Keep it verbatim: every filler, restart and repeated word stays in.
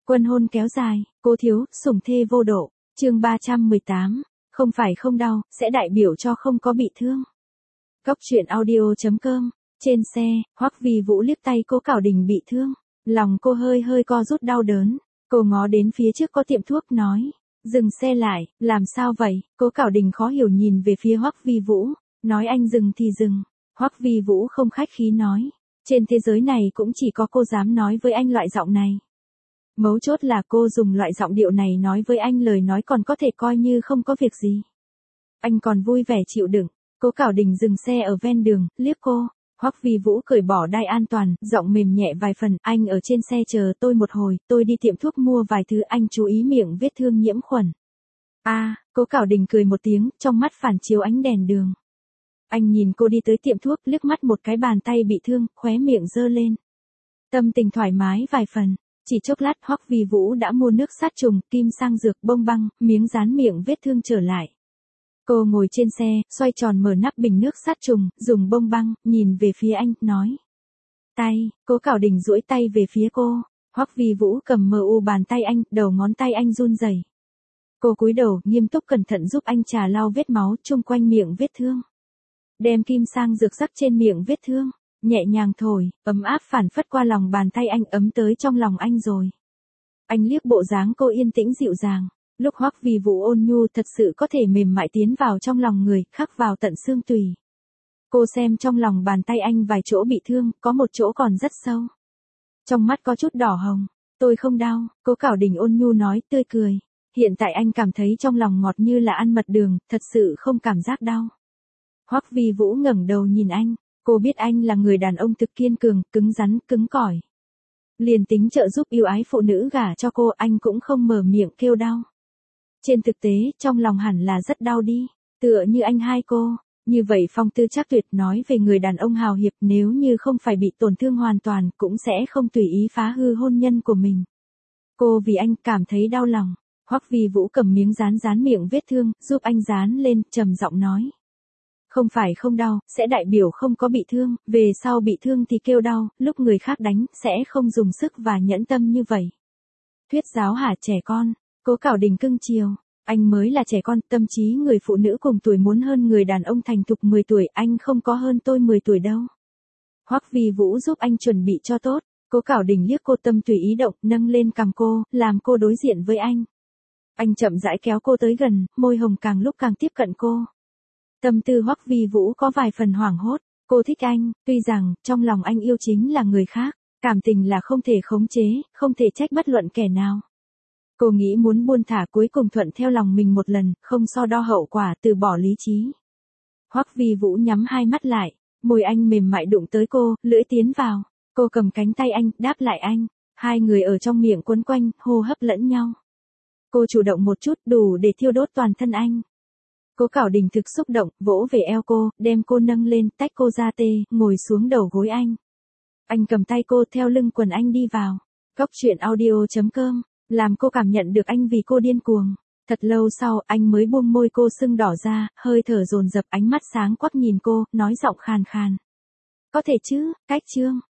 Quân hôn kéo dài, cố thiếu, sủng thê vô độ, chương ba trăm mười tám, không phải không đau, sẽ đại biểu cho không có bị thương. Cốc truyện audio chấm com, trên xe, Hoắc Vi Vũ liếc tay Cố Cảo Đình bị thương, lòng cô hơi hơi co rút đau đớn, cô ngó đến phía trước có tiệm thuốc nói, dừng xe lại, làm sao vậy? Cố Cảo Đình khó hiểu nhìn về phía Hoắc Vi Vũ, nói anh dừng thì dừng. Hoắc Vi Vũ không khách khí nói, trên thế giới này cũng chỉ có cô dám nói với anh loại giọng này. Mấu chốt là cô dùng loại giọng điệu này nói với anh lời nói còn có thể coi như không có việc gì. Anh còn vui vẻ chịu đựng. Cố Cảo Đình dừng xe ở ven đường, liếc cô. Hoắc Vi Vũ cởi bỏ đai an toàn, giọng mềm nhẹ vài phần, anh ở trên xe chờ tôi một hồi, tôi đi tiệm thuốc mua vài thứ, anh chú ý miệng vết thương nhiễm khuẩn. A, à, Cố Cảo Đình cười một tiếng, trong mắt phản chiếu ánh đèn đường. Anh nhìn cô đi tới tiệm thuốc, liếc mắt một cái bàn tay bị thương, khóe miệng giơ lên. Tâm tình thoải mái vài phần. Chỉ chốc lát Hoắc Vi Vũ đã mua nước sát trùng, kim sang dược, bông băng, miếng dán miệng vết thương trở lại. Cô ngồi trên xe, xoay tròn mở nắp bình nước sát trùng, dùng bông băng, nhìn về phía anh, nói. Tay, Cố Cảo Đình duỗi tay về phía cô. Hoắc Vi Vũ cầm mờ u bàn tay anh, đầu ngón tay anh run rẩy. Cô cúi đầu, nghiêm túc cẩn thận giúp anh trà lau vết máu chung quanh miệng vết thương. Đem kim sang dược rắc trên miệng vết thương. Nhẹ nhàng thổi, ấm áp phản phất qua lòng bàn tay anh, ấm tới trong lòng anh rồi. Anh liếc bộ dáng cô yên tĩnh dịu dàng, lúc Hoắc Vi Vũ ôn nhu thật sự có thể mềm mại tiến vào trong lòng người, khắc vào tận xương tùy. Cô xem trong lòng bàn tay anh vài chỗ bị thương, có một chỗ còn rất sâu. Trong mắt có chút đỏ hồng, tôi không đau, Cố Cảo Đình ôn nhu nói, tươi cười. Hiện tại anh cảm thấy trong lòng ngọt như là ăn mật đường, thật sự không cảm giác đau. Hoắc Vi Vũ ngẩng đầu nhìn anh. Cô biết anh là người đàn ông thực kiên cường, cứng rắn, cứng cỏi. Liền tính trợ giúp yêu ái phụ nữ gả cho cô, anh cũng không mở miệng kêu đau. Trên thực tế, trong lòng hẳn là rất đau đi, tựa như anh hai cô. Như vậy phong tư chắc tuyệt nói về người đàn ông hào hiệp, nếu như không phải bị tổn thương hoàn toàn, cũng sẽ không tùy ý phá hư hôn nhân của mình. Cô vì anh cảm thấy đau lòng. Hoắc Vi Vũ cầm miếng dán dán miệng vết thương, giúp anh dán lên, trầm giọng nói. Không phải không đau, sẽ đại biểu không có bị thương, về sau bị thương thì kêu đau, lúc người khác đánh, sẽ không dùng sức và nhẫn tâm như vậy. Thuyết giáo hả trẻ con, Cố Cảo Đình cưng chiều, anh mới là trẻ con, tâm trí người phụ nữ cùng tuổi muốn hơn người đàn ông thành thục mười tuổi, anh không có hơn tôi mười tuổi đâu. Hoắc Vi Vũ giúp anh chuẩn bị cho tốt, Cố Cảo Đình liếc cô tâm tùy ý động, nâng lên cằm cô, làm cô đối diện với anh. Anh chậm rãi kéo cô tới gần, môi hồng càng lúc càng tiếp cận cô. Tâm tư Hoắc Vi Vũ có vài phần hoảng hốt, cô thích anh, tuy rằng, trong lòng anh yêu chính là người khác, cảm tình là không thể khống chế, không thể trách bất luận kẻ nào. Cô nghĩ muốn buông thả cuối cùng thuận theo lòng mình một lần, không so đo hậu quả, từ bỏ lý trí. Hoắc Vi Vũ nhắm hai mắt lại, môi anh mềm mại đụng tới cô, lưỡi tiến vào, cô cầm cánh tay anh, đáp lại anh, hai người ở trong miệng quấn quanh, hô hấp lẫn nhau. Cô chủ động một chút đủ để thiêu đốt toàn thân anh. Cố Cảo Đình thực xúc động, vỗ về eo cô, đem cô nâng lên, tách cô ra tê, ngồi xuống đầu gối anh. Anh cầm tay cô theo lưng quần anh đi vào. Cốc truyện audio chấm com, làm cô cảm nhận được anh vì cô điên cuồng. Thật lâu sau, anh mới buông môi cô sưng đỏ ra, hơi thở dồn dập, ánh mắt sáng quắc nhìn cô, nói giọng khàn khàn. Có thể chứ, cách chương.